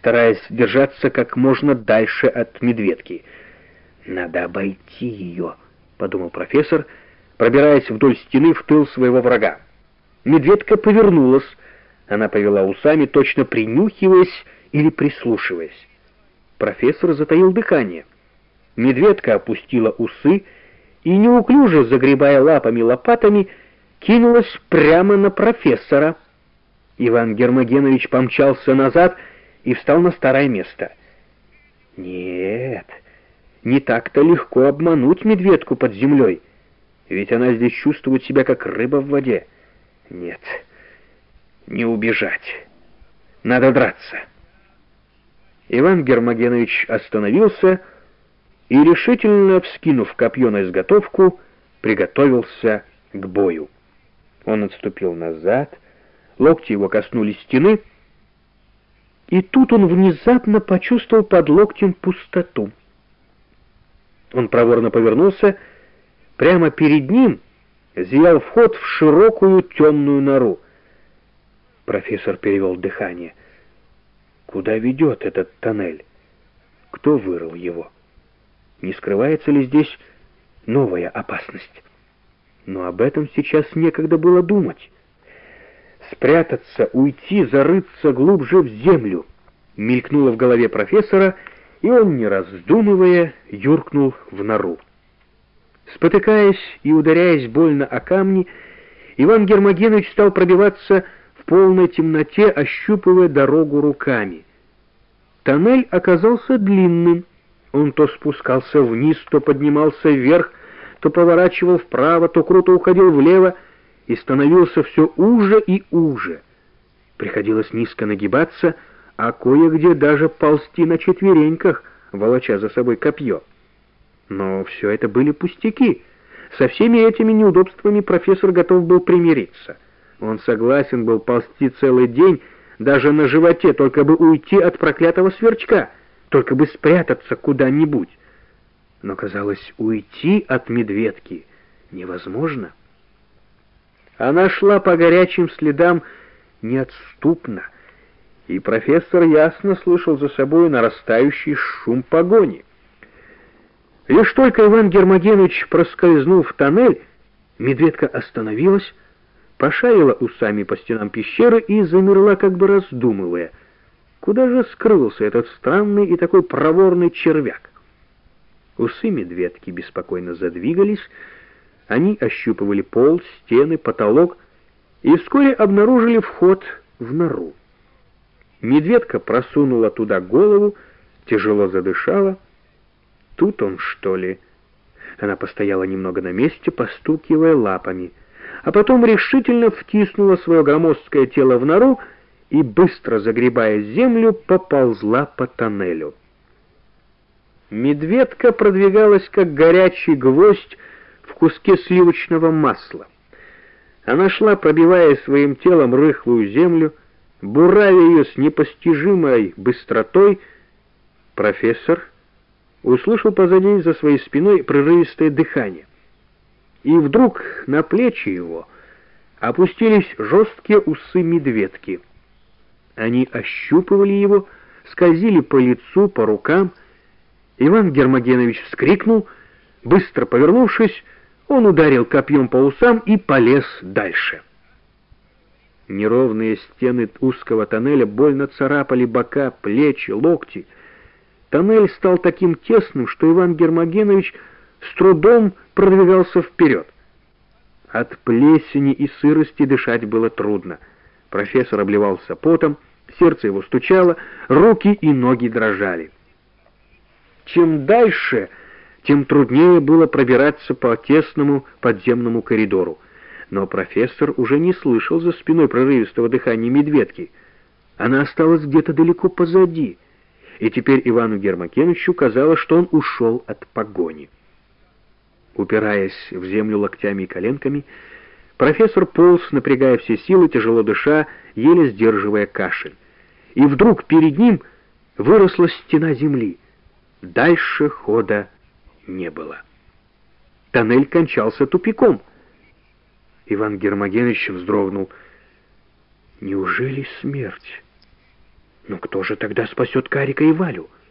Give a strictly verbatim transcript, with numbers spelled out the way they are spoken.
стараясь держаться как можно дальше от медведки. «Надо обойти ее», — подумал профессор, пробираясь вдоль стены в тыл своего врага. Медведка повернулась. Она повела усами, точно принюхиваясь или прислушиваясь. Профессор затаил дыхание. Медведка опустила усы и, неуклюже загребая лапами-лопатами, кинулась прямо на профессора. Иван Гермогенович помчался назад и встал на старое место. Нет, не так-то легко обмануть медведку под землей, ведь она здесь чувствует себя как рыба в воде. Нет, не убежать. Надо драться. Иван Гермогенович остановился и, решительно вскинув копье на изготовку, приготовился к бою. Он отступил назад, локти его коснулись стены, и тут он внезапно почувствовал под локтем пустоту. Он проворно повернулся. Прямо перед ним зиял вход в широкую темную нору. Профессор перевел дыхание. Куда ведет этот тоннель? Кто вырыл его? Не скрывается ли здесь новая опасность? Но об этом сейчас некогда было думать. Спрятаться, уйти, зарыться глубже в землю мелькнуло в голове профессора, и он, не раздумывая, юркнул в нору. Спотыкаясь и ударяясь больно о камни, Иван Гермогенович стал пробиваться в полной темноте, ощупывая дорогу руками. Тоннель оказался длинным. Он то спускался вниз, то поднимался вверх, то поворачивал вправо, то круто уходил влево и становился все уже и уже. Приходилось низко нагибаться, а кое-где даже ползти на четвереньках, волоча за собой копье. Но все это были пустяки. Со всеми этими неудобствами профессор готов был примириться. Он согласен был ползти целый день, даже на животе, только бы уйти от проклятого сверчка, только бы спрятаться куда-нибудь. Но, казалось, уйти от медведки невозможно. Она шла по горячим следам неотступно, и профессор ясно слышал за собой нарастающий шум погони. Лишь только Иван Гермогенович проскользнул в тоннель, медведка остановилась, пошарила усами по стенам пещеры и замерла, как бы раздумывая, куда же скрылся этот странный и такой проворный червяк. Усы медведки беспокойно задвигались, они ощупывали пол, стены, потолок и вскоре обнаружили вход в нору. Медведка просунула туда голову, тяжело задышала. Тут он, что ли? Она постояла немного на месте, постукивая лапами, а потом решительно втиснула свое громоздкое тело в нору и, быстро загребая землю, поползла по тоннелю. Медведка продвигалась, как горячий гвоздь в куске сливочного масла. Она шла, пробивая своим телом рыхлую землю, буравя ее с непостижимой быстротой. Профессор услышал позади за своей спиной прерывистое дыхание. И вдруг на плечи его опустились жесткие усы медведки. Они ощупывали его, скользили по лицу, по рукам. Иван Гермогенович вскрикнул. Быстро повернувшись, он ударил копьем по усам и полез дальше. Неровные стены узкого тоннеля больно царапали бока, плечи, локти. Тоннель стал таким тесным, что Иван Гермогенович с трудом продвигался вперед. От плесени и сырости дышать было трудно. Профессор обливался потом, сердце его стучало, руки и ноги дрожали. Чем дальше, тем труднее было пробираться по тесному подземному коридору. Но профессор уже не слышал за спиной прерывистого дыхания медведки. Она осталась где-то далеко позади, и теперь Ивану Гермогеновичу казалось, что он ушел от погони. Упираясь в землю локтями и коленками, профессор полз, напрягая все силы, тяжело дыша, еле сдерживая кашель. И вдруг перед ним выросла стена земли. Дальше хода не было. Тоннель кончался тупиком. Иван Гермогенович вздрогнул. Неужели смерть? Но кто же тогда спасет Карика и Валю?